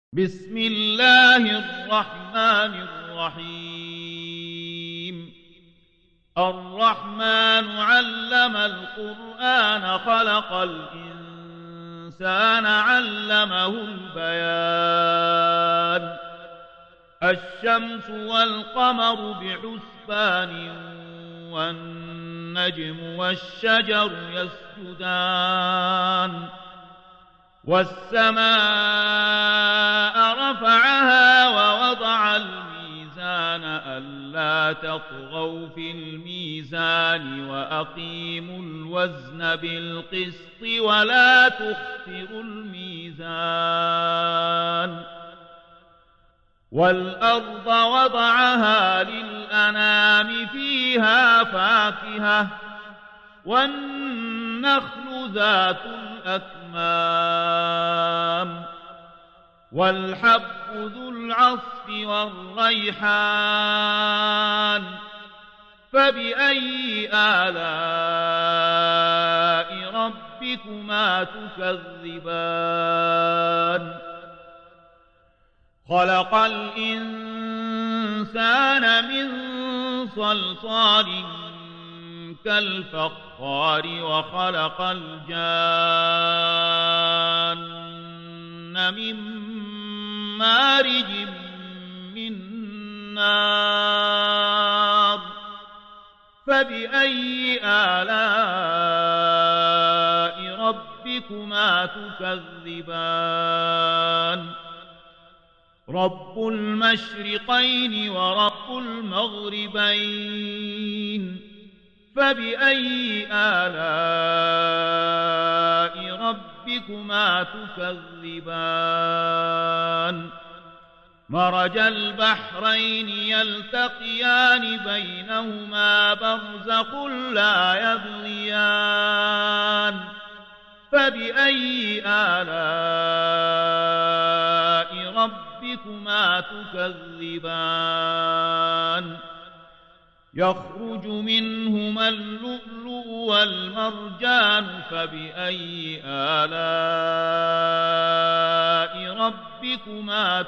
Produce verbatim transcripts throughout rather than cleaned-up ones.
بسم الله الرحمن الرحيم الرحمن علم القرآن خلق الإنسان علمه البيان الشمس والقمر بحسبان والنجم والشجر يسجدان والسماء رفعها ووضع الميزان ألا تطغوا في الميزان وأقيموا الوزن بالقسط ولا تخسروا الميزان والأرض وضعها للأنام فيها فاكهة والنخل ذات الأكمام والحب ذو العصف والريحان فبأي آلاء ربكما تكذبان خلق الإنسان من صلصال كالفخار وخلق الجان من مارج من نار فبأي آلاء ربكما تكذبان رب المشرقين ورب المغربين فبأي آلاء ربكما تكذبان مرج البحرين يلتقيان بينهما برزخ لا يبغيان فبأي آلاء ربكما تكذبان يخرج منهما اللؤلؤ والمرجان فبأي آلاء ربكما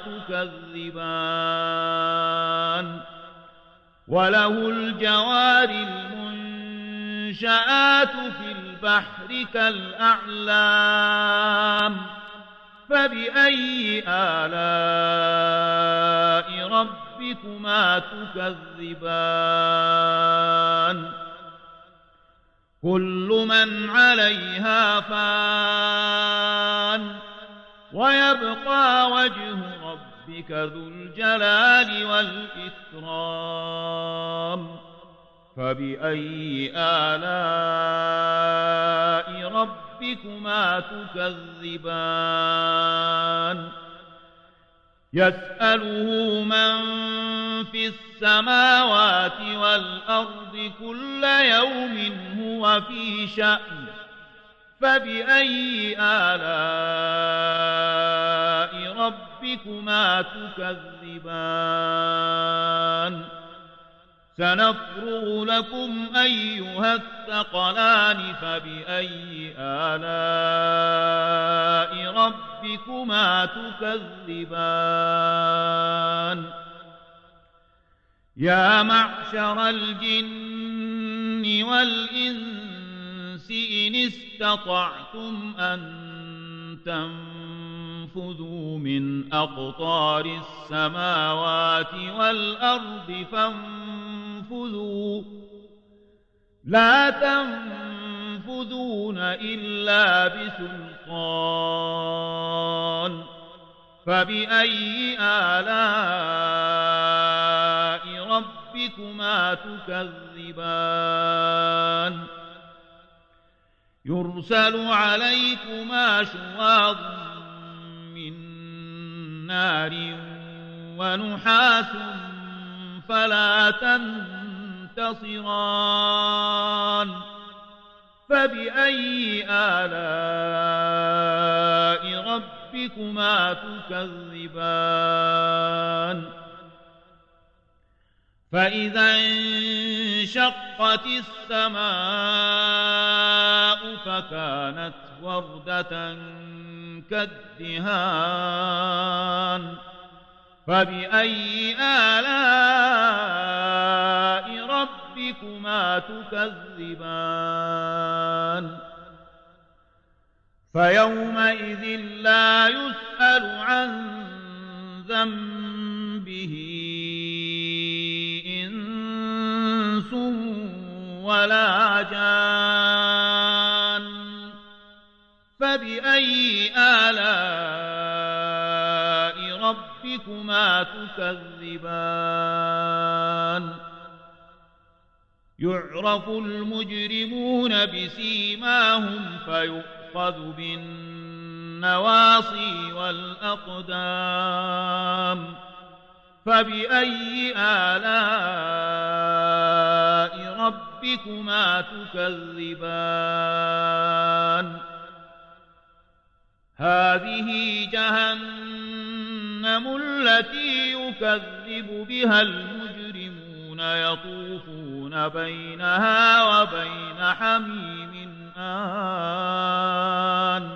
تكذبان وله الجوار المنشآت في البحر كالأعلام فبأي آلاء ربكما تكذبان كل من عليها فان ويبقى وجه ربك ذو الجلال والإكرام فبأي آلاء ربكما تكذبان يسأله من في السماوات والأرض كل يوم هو في شأن فبأي آلاء ربكما تكذبان سنفرغ لكم أيها الثقلان فبأي آلاء ربكما تكذبان يا معشر الجن والإنس إن استطعتم أن تنفذوا من أقطار السماوات والأرض فانفذوا لا تنفذون إلا بسلطان فبأي آلاء ربكما تكذبان يرسل عليكما شواظ من نار ونحاس فلا تنتصران فبأي آلاء ربكما تكذبان فإذا انشقت السماء فكانت وردة كالدهان فبأي آلاء ربكما تكذبان فيومئذ لا يسأل عن ذنبه إنس ولا جان فبأي آلاء ربكما تكذبان يعرف المجرمون بسيماهم فيؤخذ بالنواصي والأقدام فبأي آلاء ربكما تكذبان هذه جهنم التي يكذب بها المجرمون يطوفون بينها وبين حميم آن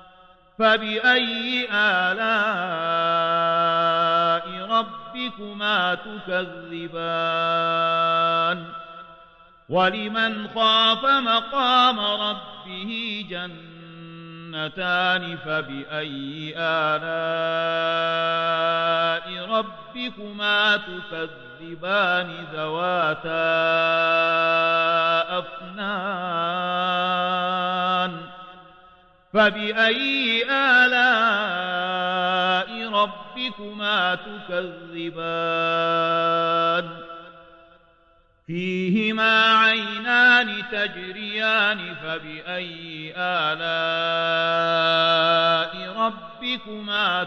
فبأي آلاء ربكما تكذبان ولمن خاف مقام ربه جنتان فبأي آلاء ربكما تكذبان ذواتا أفنان فبأي آلاء ربكما تكذبان فيهما عينان تجريان فبأي آلاء ربكما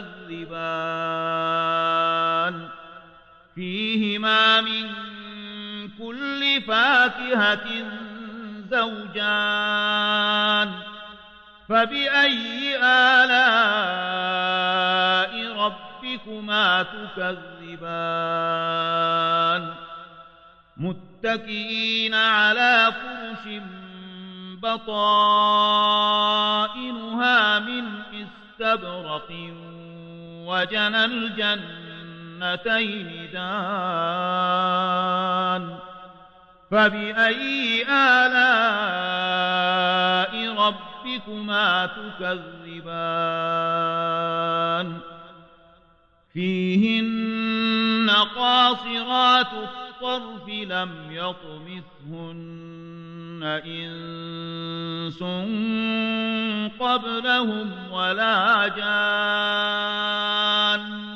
تكذبان فيهما من كل فاكهة زوجان فبأي آلاء ربكما تكذبان متكئين على فرش بطائنها من استبرق وجنى الجنتين دان فبأي آلاء ربكما تكذبان فيهن قاصرات الطرف لم يطمثهن إنس قبلهم ولا جان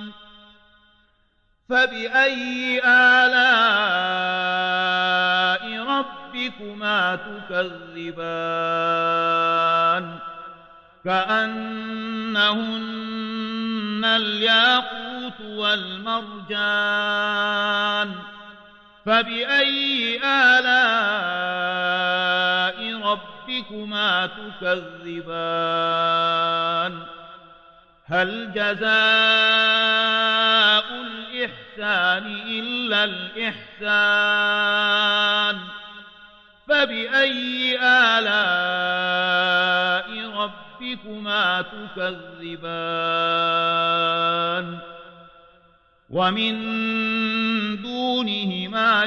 فبأي آلاء ربكما تكذبان كأنهن الياقوت والمرجان فبأي آلاء ربكما تكذبان هل جزاء الإحسان إلا الإحسان فبأي آلاء ربكما تكذبان ومن دونهما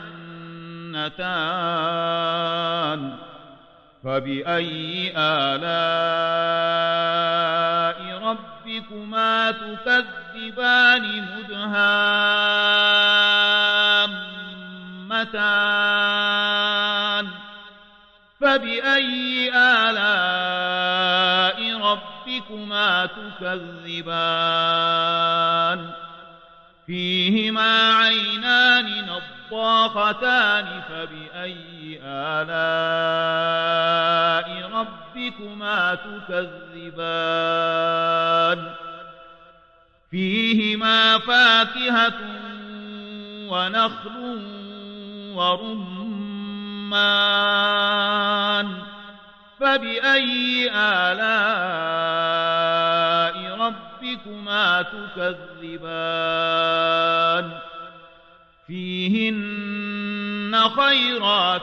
جنتان فبأي آلاء ربكما تكذبان مدهامتان فبأي آلاء ربكما تكذبان فيهما عينان نضاختان فبأي آلاء ربكما تكذبان فيهما فاكهة ونخل ورمان فبأي آلاء ربكما تكذبان فيهن خيرات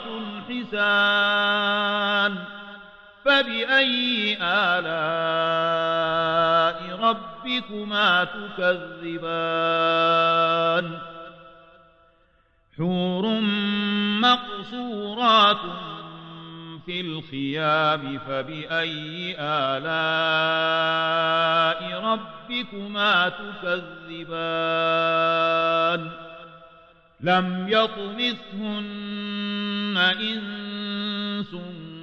حسان فبأي آلاء ربكما ربكما تكذبان حور مقصورات في الخيام فبأي آلاء ربكما تكذبان لم يطمثهن إنس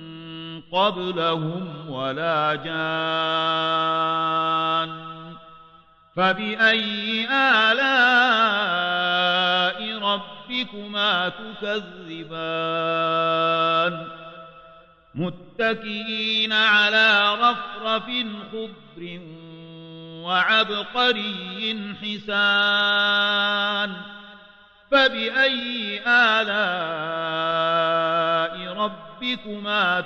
قبلهم ولا جان فبأي آلاء ربكما تكذبان متكئين على رفرف خضر وعبقري حسان فبأي آلاء ربكما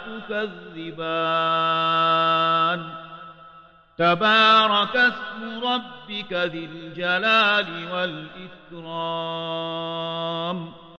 تكذبان تبارك اسم ربك ذي الجلال والإكرام